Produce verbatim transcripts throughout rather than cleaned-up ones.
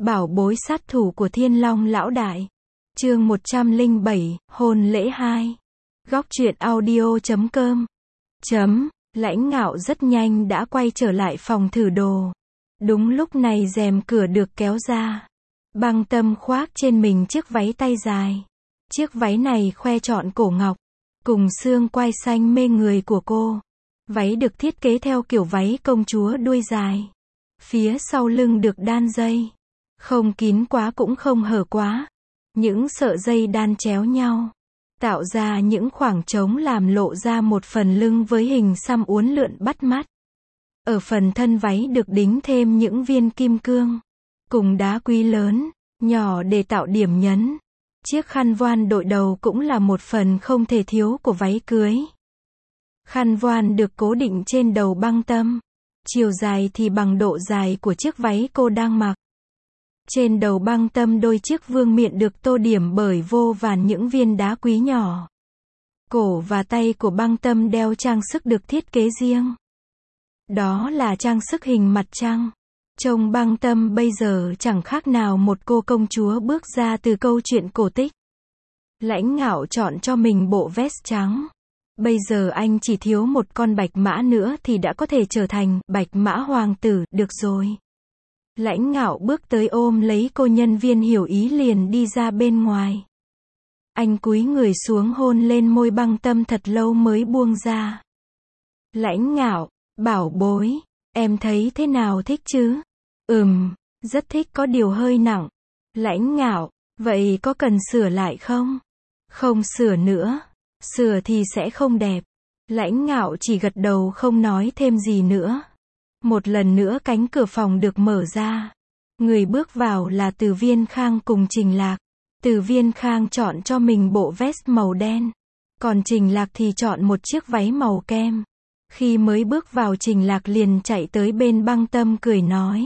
Bảo bối sát thủ của Thiên Long lão đại. Chương một trăm lẻ bảy, hôn lễ hai. Góc truyện audio chấm com. Chấm, Lãnh Ngạo rất nhanh đã quay trở lại phòng thử đồ. Đúng lúc này rèm cửa được kéo ra. Băng Tâm khoác trên mình chiếc váy tay dài. Chiếc váy này khoe trọn cổ ngọc, cùng xương quai xanh mê người của cô. Váy được thiết kế theo kiểu váy công chúa đuôi dài. Phía sau lưng được đan dây. Không kín quá cũng không hở quá. Những sợi dây đan chéo nhau, tạo ra những khoảng trống làm lộ ra một phần lưng với hình xăm uốn lượn bắt mắt. Ở phần thân váy được đính thêm những viên kim cương, cùng đá quý lớn, nhỏ để tạo điểm nhấn. Chiếc khăn voan đội đầu cũng là một phần không thể thiếu của váy cưới. Khăn voan được cố định trên đầu Băng Tâm. Chiều dài thì bằng độ dài của chiếc váy cô đang mặc. Trên đầu Băng Tâm đôi chiếc vương miện được tô điểm bởi vô vàn những viên đá quý nhỏ. Cổ và tay của Băng Tâm đeo trang sức được thiết kế riêng. Đó là trang sức hình mặt trăng. Trông Băng Tâm bây giờ chẳng khác nào một cô công chúa bước ra từ câu chuyện cổ tích. Lãnh Ngạo chọn cho mình bộ vest trắng. Bây giờ anh chỉ thiếu một con bạch mã nữa thì đã có thể trở thành bạch mã hoàng tử, được rồi. Lãnh Ngạo bước tới ôm lấy cô, nhân viên hiểu ý liền đi ra bên ngoài. Anh cúi người xuống hôn lên môi Băng Tâm thật lâu mới buông ra. Lãnh Ngạo, bảo bối, em thấy thế nào, thích chứ? Ừm, rất thích, có điều hơi nặng. Lãnh Ngạo, vậy có cần sửa lại không? Không sửa nữa, sửa thì sẽ không đẹp. Lãnh Ngạo chỉ gật đầu không nói thêm gì nữa. Một lần nữa cánh cửa phòng được mở ra. Người bước vào là Từ Viên Khang cùng Trình Lạc. Từ Viên Khang chọn cho mình bộ vest màu đen. Còn Trình Lạc thì chọn một chiếc váy màu kem. Khi mới bước vào, Trình Lạc liền chạy tới bên Băng Tâm cười nói.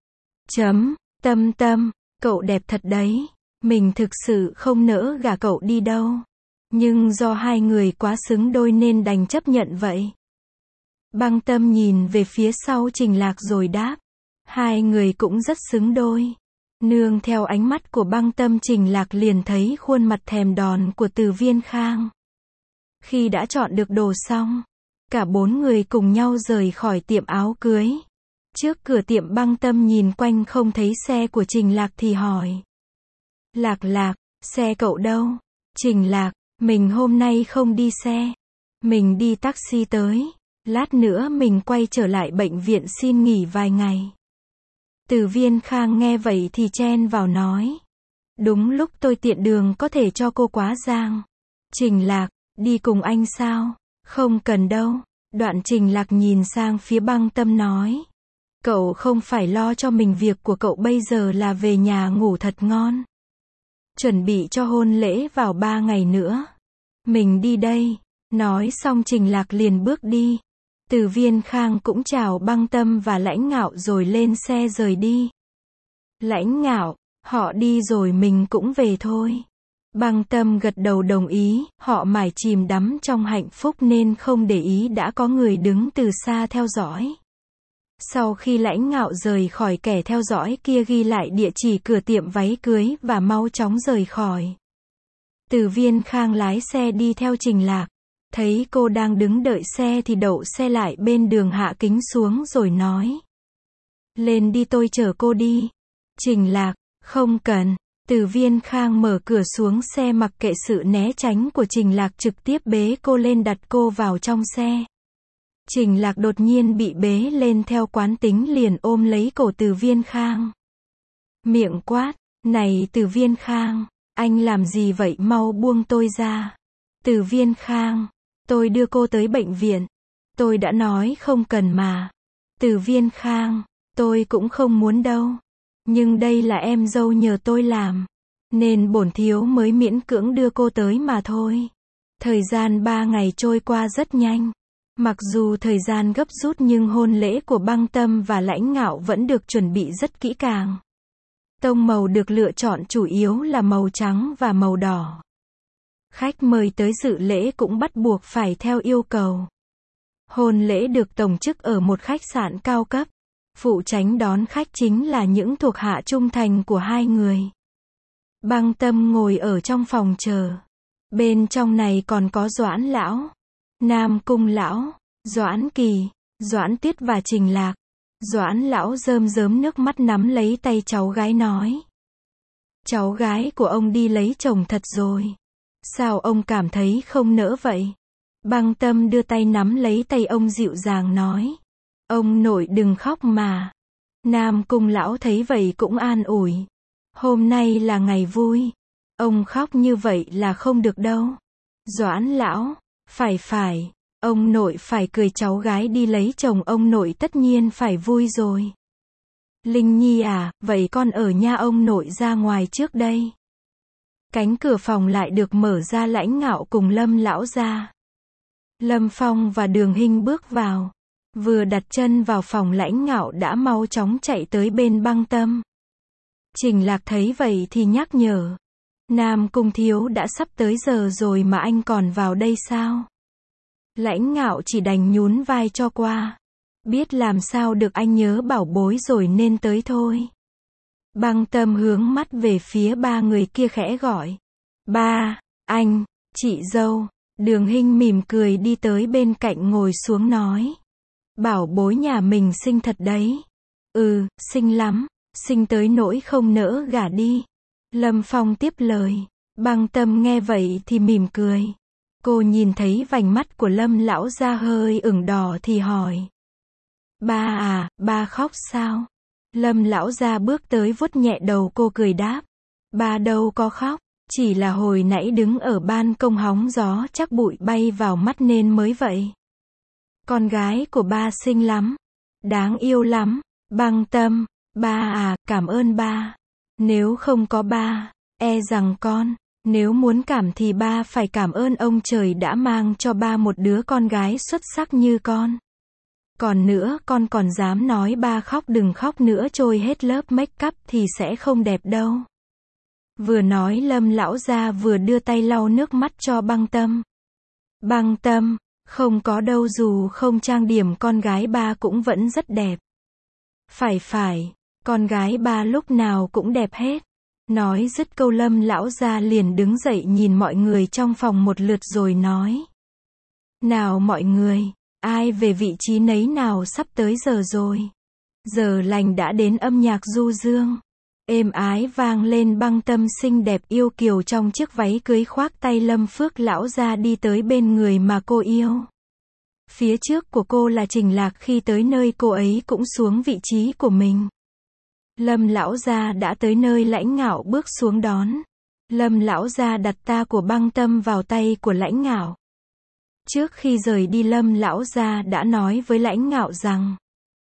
Chấm, Tâm Tâm, cậu đẹp thật đấy. Mình thực sự không nỡ gả cậu đi đâu. Nhưng do hai người quá xứng đôi nên đành chấp nhận vậy. Băng Tâm nhìn về phía sau Trình Lạc rồi đáp. Hai người cũng rất xứng đôi. Nương theo ánh mắt của Băng Tâm, Trình Lạc liền thấy khuôn mặt thèm đòn của Từ Viên Khang. Khi đã chọn được đồ xong, cả bốn người cùng nhau rời khỏi tiệm áo cưới. Trước cửa tiệm, Băng Tâm nhìn quanh không thấy xe của Trình Lạc thì hỏi. Lạc Lạc, xe cậu đâu? Trình Lạc, mình hôm nay không đi xe. Mình đi taxi tới. Lát nữa mình quay trở lại bệnh viện xin nghỉ vài ngày. Từ Viên Khang nghe vậy thì chen vào nói. Đúng lúc tôi tiện đường, có thể cho cô quá giang. Trình Lạc, đi cùng anh sao? Không cần đâu. Đoạn Trình Lạc nhìn sang phía Băng Tâm nói. Cậu không phải lo cho mình, việc của cậu bây giờ là về nhà ngủ thật ngon. Chuẩn bị cho hôn lễ vào ba ngày nữa. Mình đi đây. Nói xong Trình Lạc liền bước đi. Từ Viên Khang cũng chào Băng Tâm và Lãnh Ngạo rồi lên xe rời đi. Lãnh Ngạo, họ đi rồi mình cũng về thôi. Băng Tâm gật đầu đồng ý, họ mải chìm đắm trong hạnh phúc nên không để ý đã có người đứng từ xa theo dõi. Sau khi Lãnh Ngạo rời khỏi, kẻ theo dõi kia ghi lại địa chỉ cửa tiệm váy cưới và mau chóng rời khỏi. Từ Viên Khang lái xe đi theo Trình Lạc. Thấy cô đang đứng đợi xe thì đậu xe lại bên đường, hạ kính xuống rồi nói. Lên đi, tôi chở cô đi. Trình Lạc, không cần. Từ Viên Khang mở cửa xuống xe, mặc kệ sự né tránh của Trình Lạc, trực tiếp bế cô lên, đặt cô vào trong xe. Trình Lạc đột nhiên bị bế lên theo quán tính liền ôm lấy cổ Từ Viên Khang. Miệng quát, này Từ Viên Khang, anh làm gì vậy, mau buông tôi ra. Từ Viên Khang, tôi đưa cô tới bệnh viện. Tôi đã nói không cần mà. Từ Viên Khang, tôi cũng không muốn đâu. Nhưng đây là em dâu nhờ tôi làm. Nên bổn thiếu mới miễn cưỡng đưa cô tới mà thôi. Thời gian ba ngày trôi qua rất nhanh. Mặc dù thời gian gấp rút nhưng hôn lễ của Băng Tâm và Lãnh Ngạo vẫn được chuẩn bị rất kỹ càng. Tông màu được lựa chọn chủ yếu là màu trắng và màu đỏ. Khách mời tới dự lễ cũng bắt buộc phải theo yêu cầu. Hôn lễ được tổ chức ở một khách sạn cao cấp. Phụ tránh đón khách chính là những thuộc hạ trung thành của hai người. Băng Tâm ngồi ở trong phòng chờ. Bên trong này còn có Doãn lão, Nam Cung lão, Doãn Kỳ, Doãn Tuyết và Trình Lạc. Doãn lão rơm rớm nước mắt nắm lấy tay cháu gái nói. Cháu gái của ông đi lấy chồng thật rồi. Sao ông cảm thấy không nỡ vậy? Băng Tâm đưa tay nắm lấy tay ông dịu dàng nói. Ông nội đừng khóc mà. Nam Cung lão thấy vậy cũng an ủi. Hôm nay là ngày vui. Ông khóc như vậy là không được đâu. Doãn lão, phải phải, ông nội phải cười, cháu gái đi lấy chồng ông nội tất nhiên phải vui rồi. Linh Nhi à, vậy con ở nhà ông nội ra ngoài trước đây. Cánh cửa phòng lại được mở ra, Lãnh Ngạo cùng Lâm lão ra. Lâm Phong và Đường Hinh bước vào. Vừa đặt chân vào phòng, Lãnh Ngạo đã mau chóng chạy tới bên Băng Tâm. Trình Lạc thấy vậy thì nhắc nhở. Nam Cung thiếu đã sắp tới giờ rồi mà anh còn vào đây sao? Lãnh Ngạo chỉ đành nhún vai cho qua. Biết làm sao được, anh nhớ bảo bối rồi nên tới thôi. Băng Tâm hướng mắt về phía ba người kia khẽ gọi. Ba, anh, chị dâu. Đường Hinh mỉm cười đi tới bên cạnh ngồi xuống nói. Bảo bối nhà mình xinh thật đấy. Ừ, xinh lắm, xinh tới nỗi không nỡ gả đi. Lâm Phong tiếp lời. Băng Tâm nghe vậy thì mỉm cười. Cô nhìn thấy vành mắt của Lâm lão ra hơi ửng đỏ thì hỏi. Ba à, ba khóc sao? Lâm lão ra bước tới vuốt nhẹ đầu cô cười đáp. Ba đâu có khóc, chỉ là hồi nãy đứng ở ban công hóng gió chắc bụi bay vào mắt nên mới vậy. Con gái của ba xinh lắm, đáng yêu lắm. Băng Tâm, ba à, cảm ơn ba. Nếu không có ba, e rằng con, nếu muốn cảm thì ba phải cảm ơn ông trời đã mang cho ba một đứa con gái xuất sắc như con. Còn nữa, con còn dám nói ba khóc, đừng khóc nữa, trôi hết lớp make up thì sẽ không đẹp đâu. Vừa nói Lâm lão gia vừa đưa tay lau nước mắt cho Băng Tâm. Băng Tâm, không có đâu, dù không trang điểm con gái ba cũng vẫn rất đẹp. Phải phải, con gái ba lúc nào cũng đẹp hết. Nói dứt câu Lâm lão gia liền đứng dậy nhìn mọi người trong phòng một lượt rồi nói. Nào mọi người, ai về vị trí nấy nào, sắp tới giờ rồi. Giờ lành đã đến, âm nhạc du dương êm ái vang lên. Băng Tâm xinh đẹp yêu kiều trong chiếc váy cưới khoác tay Lâm Phước lão gia đi tới bên người mà cô yêu. Phía trước của cô là Trình Lạc, khi tới nơi cô ấy cũng xuống vị trí của mình. Lâm lão gia đã tới nơi, Lãnh Ngạo bước xuống đón. Lâm lão gia đặt ta của Băng Tâm vào tay của Lãnh Ngạo. Trước khi rời đi, Lâm lão gia đã nói với Lãnh Ngạo rằng.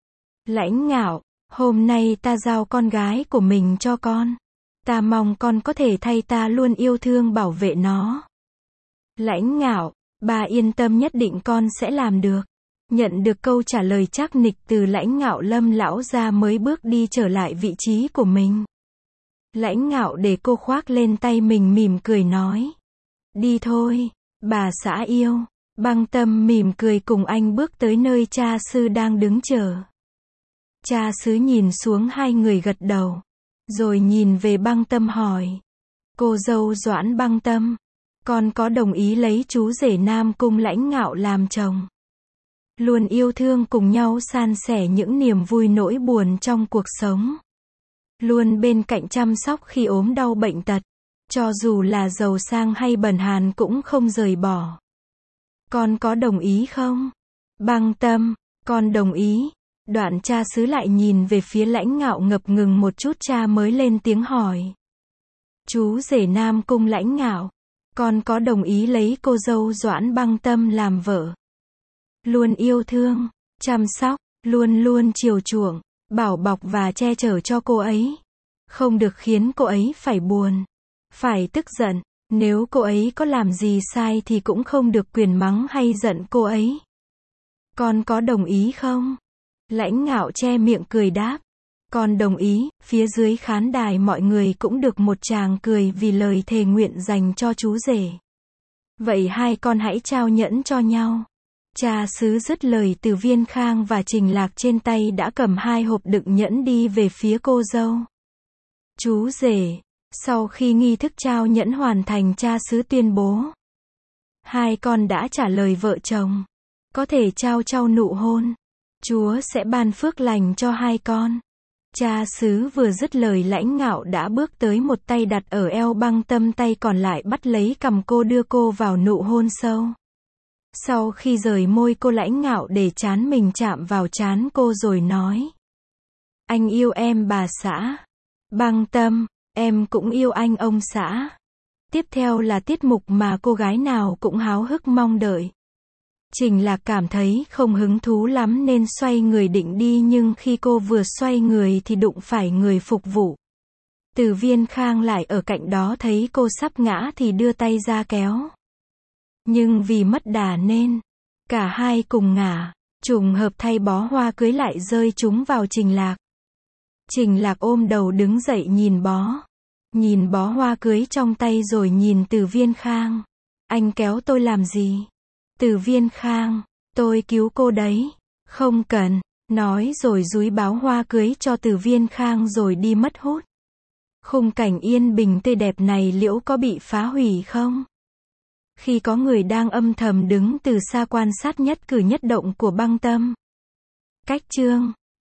Lãnh Ngạo, hôm nay ta giao con gái của mình cho con. Ta mong con có thể thay ta luôn yêu thương bảo vệ nó. Lãnh Ngạo, bà yên tâm, nhất định con sẽ làm được. Nhận được câu trả lời chắc nịch từ Lãnh Ngạo, Lâm lão gia mới bước đi trở lại vị trí của mình. Lãnh Ngạo để cô khoác lên tay mình, mỉm cười nói. Đi thôi, bà xã yêu. Băng Tâm mỉm cười cùng anh bước tới nơi cha xứ đang đứng chờ. Cha xứ nhìn xuống hai người gật đầu. Rồi nhìn về Băng Tâm hỏi. Cô dâu Doãn Băng Tâm, con có đồng ý lấy chú rể Nam Cung Lãnh Ngạo làm chồng? Luôn yêu thương cùng nhau san sẻ những niềm vui nỗi buồn trong cuộc sống. Luôn bên cạnh chăm sóc khi ốm đau bệnh tật. Cho dù là giàu sang hay bần hàn cũng không rời bỏ. Con có đồng ý không? Băng Tâm, con đồng ý. Đoạn cha xứ lại nhìn về phía Lãnh Ngạo ngập ngừng một chút, cha mới lên tiếng hỏi. Chú rể Nam Cung Lãnh Ngạo, con có đồng ý lấy cô dâu Doãn Băng Tâm làm vợ? Luôn yêu thương, chăm sóc, luôn luôn chiều chuộng, bảo bọc và che chở cho cô ấy. Không được khiến cô ấy phải buồn, phải tức giận. Nếu cô ấy có làm gì sai thì cũng không được quyền mắng hay giận cô ấy. Con có đồng ý không? Lãnh Ngạo che miệng cười đáp. Con đồng ý. Phía dưới khán đài mọi người cũng được một tràng cười vì lời thề nguyện dành cho chú rể. Vậy hai con hãy trao nhẫn cho nhau. Cha xứ dứt lời, Từ Viên Khang và Trình Lạc trên tay đã cầm hai hộp đựng nhẫn đi về phía cô dâu. Chú rể. Sau khi nghi thức trao nhẫn hoàn thành, cha xứ tuyên bố. Hai con đã trả lời vợ chồng. Có thể trao trao nụ hôn. Chúa sẽ ban phước lành cho hai con. Cha xứ vừa dứt lời, Lãnh Ngạo đã bước tới, một tay đặt ở eo Băng Tâm, tay còn lại bắt lấy cằm cô, đưa cô vào nụ hôn sâu. Sau khi rời môi cô, Lãnh Ngạo để trán mình chạm vào trán cô rồi nói. Anh yêu em bà xã. Băng Tâm, em cũng yêu anh ông xã. Tiếp theo là tiết mục mà cô gái nào cũng háo hức mong đợi. Trình Lạc cảm thấy không hứng thú lắm nên xoay người định đi, nhưng khi cô vừa xoay người thì đụng phải người phục vụ. Từ Viên Khang lại ở cạnh đó, thấy cô sắp ngã thì đưa tay ra kéo. Nhưng vì mất đà nên cả hai cùng ngã. Trùng hợp thay, bó hoa cưới lại rơi trúng vào Trình Lạc. Trình Lạc ôm đầu đứng dậy, nhìn bó. Nhìn bó hoa cưới trong tay rồi nhìn Từ Viên Khang. Anh kéo tôi làm gì? Từ Viên Khang, tôi cứu cô đấy. Không cần. Nói rồi dúi bó hoa cưới cho Từ Viên Khang rồi đi mất hút. Khung cảnh yên bình tươi đẹp này liệu có bị phá hủy không? Khi có người đang âm thầm đứng từ xa quan sát nhất cử nhất động của Băng Tâm. Cách chương